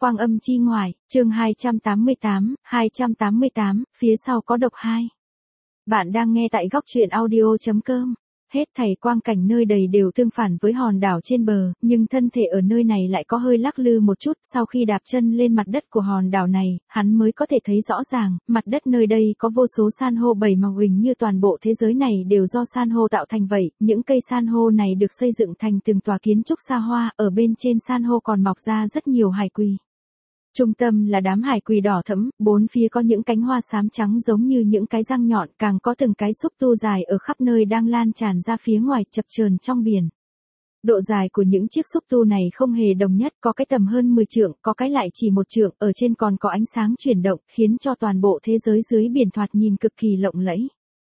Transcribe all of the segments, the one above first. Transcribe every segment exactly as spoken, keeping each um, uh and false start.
Quang âm chi ngoại, chương hai trăm tám mươi tám, hai trăm tám mươi tám, phía sau có độc hai. Bạn đang nghe tại góc truyện audio.com. Hết thảy quang cảnh nơi đầy đều tương phản với hòn đảo trên bờ, nhưng thân thể ở nơi này lại có hơi lắc lư một chút. Sau khi đạp chân lên mặt đất của hòn đảo này, hắn mới có thể thấy rõ ràng, mặt đất nơi đây có vô số san hô bảy màu, hình như toàn bộ thế giới này đều do san hô tạo thành vậy. Những cây san hô này được xây dựng thành từng tòa kiến trúc xa hoa, ở bên trên san hô còn mọc ra rất nhiều hải quỳ. Trung tâm là đám hải quỳ đỏ thẫm, bốn phía có những cánh hoa xám trắng giống như những cái răng nhọn, càng có từng cái xúc tu dài ở khắp nơi đang lan tràn ra phía ngoài, chập chờn trong biển. Độ dài của những chiếc xúc tu này không hề đồng nhất, có cái tầm hơn mười trượng, có cái lại chỉ một trượng, ở trên còn có ánh sáng chuyển động, khiến cho toàn bộ thế giới dưới biển thoạt nhìn cực kỳ lộng lẫy.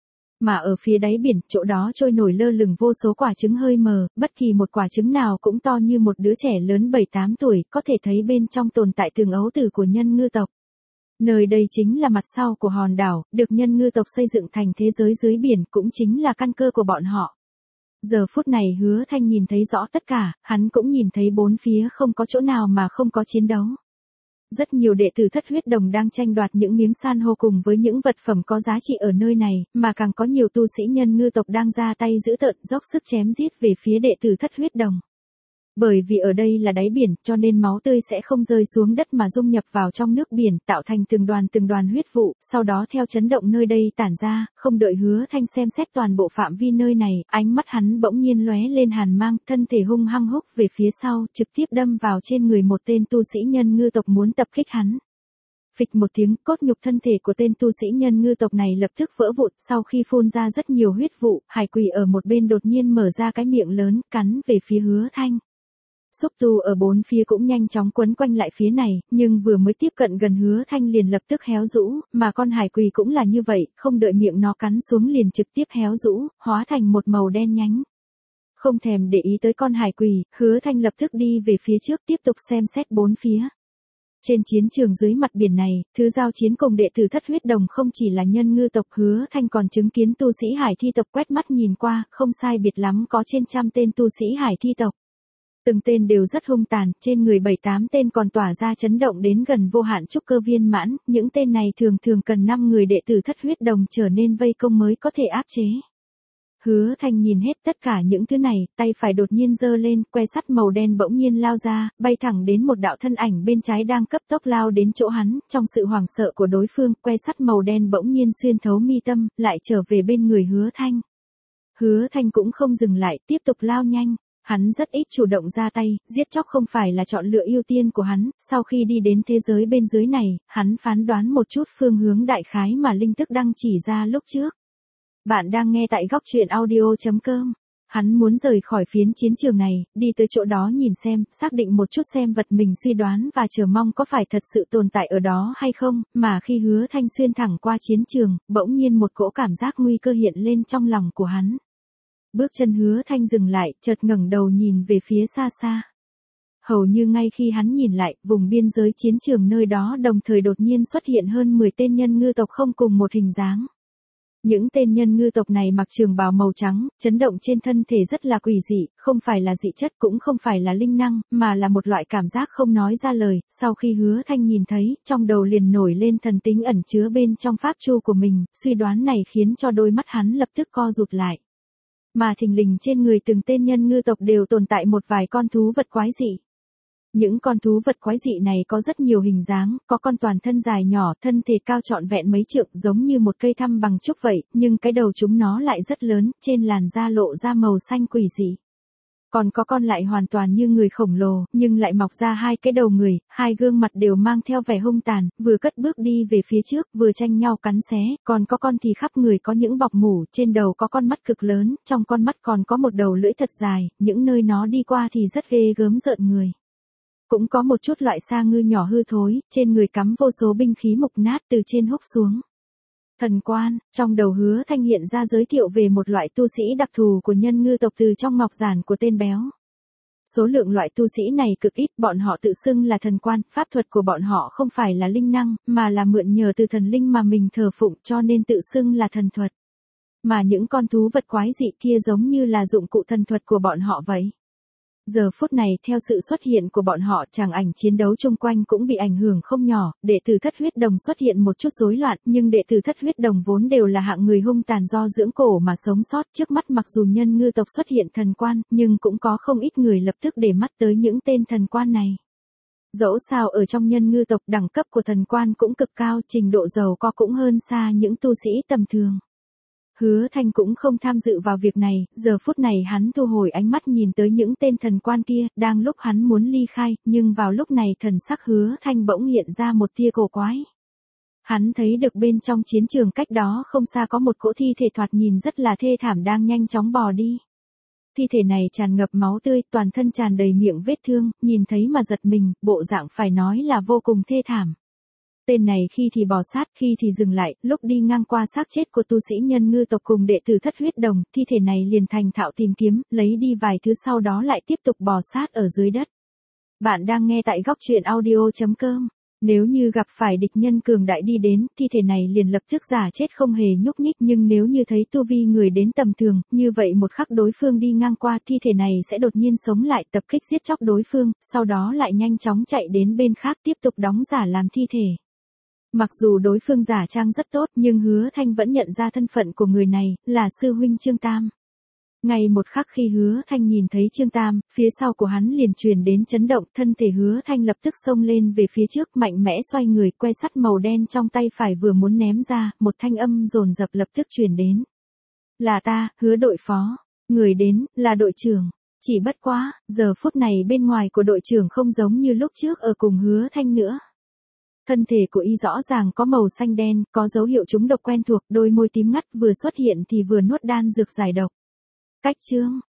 Mà ở phía đáy biển, chỗ đó trôi nổi lơ lửng vô số quả trứng hơi mờ, bất kỳ một quả trứng nào cũng to như một đứa trẻ lớn bảy tám tuổi, có thể thấy bên trong tồn tại từng ấu tử của nhân ngư tộc. Nơi đây chính là mặt sau của hòn đảo, được nhân ngư tộc xây dựng thành thế giới dưới biển, cũng chính là căn cơ của bọn họ. Giờ phút này Hứa Thanh nhìn thấy rõ tất cả, hắn cũng nhìn thấy bốn phía không có chỗ nào mà không có chiến đấu. Rất nhiều đệ tử Thất Huyết Đồng đang tranh đoạt những miếng san hô cùng với những vật phẩm có giá trị ở nơi này, mà càng có nhiều tu sĩ nhân ngư tộc đang ra tay dữ tợn, dốc sức chém giết về phía đệ tử Thất Huyết Đồng. Bởi vì ở đây là đáy biển, cho nên máu tươi sẽ không rơi xuống đất mà dung nhập vào trong nước biển, tạo thành từng đoàn từng đoàn huyết vụ, sau đó theo chấn động nơi đây tản ra. Không đợi Hứa Thanh xem xét toàn bộ phạm vi nơi này, ánh mắt hắn bỗng nhiên lóe lên hàn mang, thân thể hung hăng húc về phía sau, trực tiếp đâm vào trên người một tên tu sĩ nhân ngư tộc muốn tập kích hắn. Phịch một tiếng, cốt nhục thân thể của tên tu sĩ nhân ngư tộc này lập tức vỡ vụn, sau khi phun ra rất nhiều huyết vụ, hải quỳ ở một bên đột nhiên mở ra cái miệng lớn, cắn về phía Hứa Thanh. Xúc tu ở bốn phía cũng nhanh chóng quấn quanh lại phía này, nhưng vừa mới tiếp cận gần Hứa Thanh liền lập tức héo rũ, mà con hải quỳ cũng là như vậy, không đợi miệng nó cắn xuống liền trực tiếp héo rũ, hóa thành một màu đen nhánh. Không thèm để ý tới con hải quỳ, Hứa Thanh lập tức đi về phía trước tiếp tục xem xét bốn phía. Trên chiến trường dưới mặt biển này, thứ giao chiến cùng đệ tử Thất Huyết Đồng không chỉ là nhân ngư tộc, Hứa Thanh còn chứng kiến tu sĩ hải thi tộc. Quét mắt nhìn qua, không sai biệt lắm có trên trăm tên tu sĩ hải thi tộc. Từng tên đều rất hung tàn, trên người bảy tám tên còn tỏa ra chấn động đến gần vô hạn trúc cơ viên mãn, những tên này thường thường cần năm người đệ tử Thất Huyết Đồng trở nên vây công mới có thể áp chế. Hứa Thanh nhìn hết tất cả những thứ này, tay phải đột nhiên giơ lên, que sắt màu đen bỗng nhiên lao ra, bay thẳng đến một đạo thân ảnh bên trái đang cấp tốc lao đến chỗ hắn, trong sự hoảng sợ của đối phương, que sắt màu đen bỗng nhiên xuyên thấu mi tâm, lại trở về bên người Hứa Thanh. Hứa Thanh cũng không dừng lại, tiếp tục lao nhanh. Hắn rất ít chủ động ra tay, giết chóc không phải là chọn lựa ưu tiên của hắn, sau khi đi đến thế giới bên dưới này, hắn phán đoán một chút phương hướng đại khái mà linh tức đăng chỉ ra lúc trước. Bạn đang nghe tại góc truyện audio.com. Hắn muốn rời khỏi phiến chiến trường này, đi tới chỗ đó nhìn xem, xác định một chút xem vật mình suy đoán và chờ mong có phải thật sự tồn tại ở đó hay không, mà khi Hứa Thanh xuyên thẳng qua chiến trường, bỗng nhiên một cỗ cảm giác nguy cơ hiện lên trong lòng của hắn. Bước chân Hứa Thanh dừng lại, chợt ngẩng đầu nhìn về phía xa xa. Hầu như ngay khi hắn nhìn lại, vùng biên giới chiến trường nơi đó đồng thời đột nhiên xuất hiện hơn mười tên nhân ngư tộc không cùng một hình dáng. Những tên nhân ngư tộc này mặc trường bào màu trắng, chấn động trên thân thể rất là quỷ dị, không phải là dị chất cũng không phải là linh năng, mà là một loại cảm giác không nói ra lời. Sau khi Hứa Thanh nhìn thấy, trong đầu liền nổi lên thần tính ẩn chứa bên trong pháp chu của mình, suy đoán này khiến cho đôi mắt hắn lập tức co rụt lại. Mà thình lình trên người từng tên nhân ngư tộc đều tồn tại một vài con thú vật quái dị. Những con thú vật quái dị này có rất nhiều hình dáng, có con toàn thân dài nhỏ, thân thể cao trọn vẹn mấy trượng giống như một cây thăm bằng trúc vậy, nhưng cái đầu chúng nó lại rất lớn, trên làn da lộ ra màu xanh quỷ dị. Còn có con lại hoàn toàn như người khổng lồ, nhưng lại mọc ra hai cái đầu người, hai gương mặt đều mang theo vẻ hung tàn, vừa cất bước đi về phía trước, vừa tranh nhau cắn xé, còn có con thì khắp người có những bọc mủ, trên đầu có con mắt cực lớn, trong con mắt còn có một đầu lưỡi thật dài, những nơi nó đi qua thì rất ghê gớm rợn người. Cũng có một chút loại sa ngư nhỏ hư thối, trên người cắm vô số binh khí mục nát từ trên húc xuống. Thần quan, trong đầu Hứa Thanh hiện ra giới thiệu về một loại tu sĩ đặc thù của nhân ngư tộc từ trong ngọc giản của tên béo. Số lượng loại tu sĩ này cực ít, bọn họ tự xưng là thần quan, pháp thuật của bọn họ không phải là linh năng, mà là mượn nhờ từ thần linh mà mình thờ phụng, cho nên tự xưng là thần thuật. Mà những con thú vật quái dị kia giống như là dụng cụ thần thuật của bọn họ vậy. Giờ phút này theo sự xuất hiện của bọn họ, tràng ảnh chiến đấu chung quanh cũng bị ảnh hưởng không nhỏ, đệ tử thất huyết đồng xuất hiện một chút rối loạn, nhưng đệ tử thất huyết đồng vốn đều là hạng người hung tàn do dưỡng cổ mà sống sót, trước mắt mặc dù nhân ngư tộc xuất hiện thần quan, nhưng cũng có không ít người lập tức để mắt tới những tên thần quan này. Dẫu sao ở trong nhân ngư tộc đẳng cấp của thần quan cũng cực cao, trình độ giàu có cũng hơn xa những tu sĩ tầm thường. Hứa Thanh cũng không tham dự vào việc này, giờ phút này hắn thu hồi ánh mắt nhìn tới những tên thần quan kia, đang lúc hắn muốn ly khai, nhưng vào lúc này thần sắc Hứa Thanh bỗng hiện ra một tia cổ quái. Hắn thấy được bên trong chiến trường cách đó không xa có một cỗ thi thể thoạt nhìn rất là thê thảm đang nhanh chóng bò đi. Thi thể này tràn ngập máu tươi, toàn thân tràn đầy miệng vết thương, nhìn thấy mà giật mình, bộ dạng phải nói là vô cùng thê thảm. Tên này khi thì bò sát, khi thì dừng lại, lúc đi ngang qua xác chết của tu sĩ nhân ngư tộc cùng đệ tử thất huyết đồng, thi thể này liền thành thạo tìm kiếm, lấy đi vài thứ sau đó lại tiếp tục bò sát ở dưới đất. Bạn đang nghe tại góc truyện audio chấm com. Nếu như gặp phải địch nhân cường đại đi đến, thi thể này liền lập tức giả chết không hề nhúc nhích, nhưng nếu như thấy tu vi người đến tầm thường, như vậy một khắc đối phương đi ngang qua, thi thể này sẽ đột nhiên sống lại, tập kích giết chóc đối phương, sau đó lại nhanh chóng chạy đến bên khác tiếp tục đóng giả làm thi thể. Mặc dù đối phương giả trang rất tốt, nhưng Hứa Thanh vẫn nhận ra thân phận của người này, là sư huynh Trương Tam. Ngay một khắc khi Hứa Thanh nhìn thấy Trương Tam, phía sau của hắn liền truyền đến chấn động, thân thể Hứa Thanh lập tức xông lên về phía trước, mạnh mẽ xoay người, que sắt màu đen trong tay phải vừa muốn ném ra, một thanh âm dồn dập lập tức truyền đến. Là ta, Hứa đội phó. Người đến, là đội trưởng. Chỉ bất quá, giờ phút này bên ngoài của đội trưởng không giống như lúc trước ở cùng Hứa Thanh nữa. Thân thể của y rõ ràng có màu xanh đen, có dấu hiệu trúng độc quen thuộc, đôi môi tím ngắt, vừa xuất hiện thì vừa nuốt đan dược giải độc. Cách chương,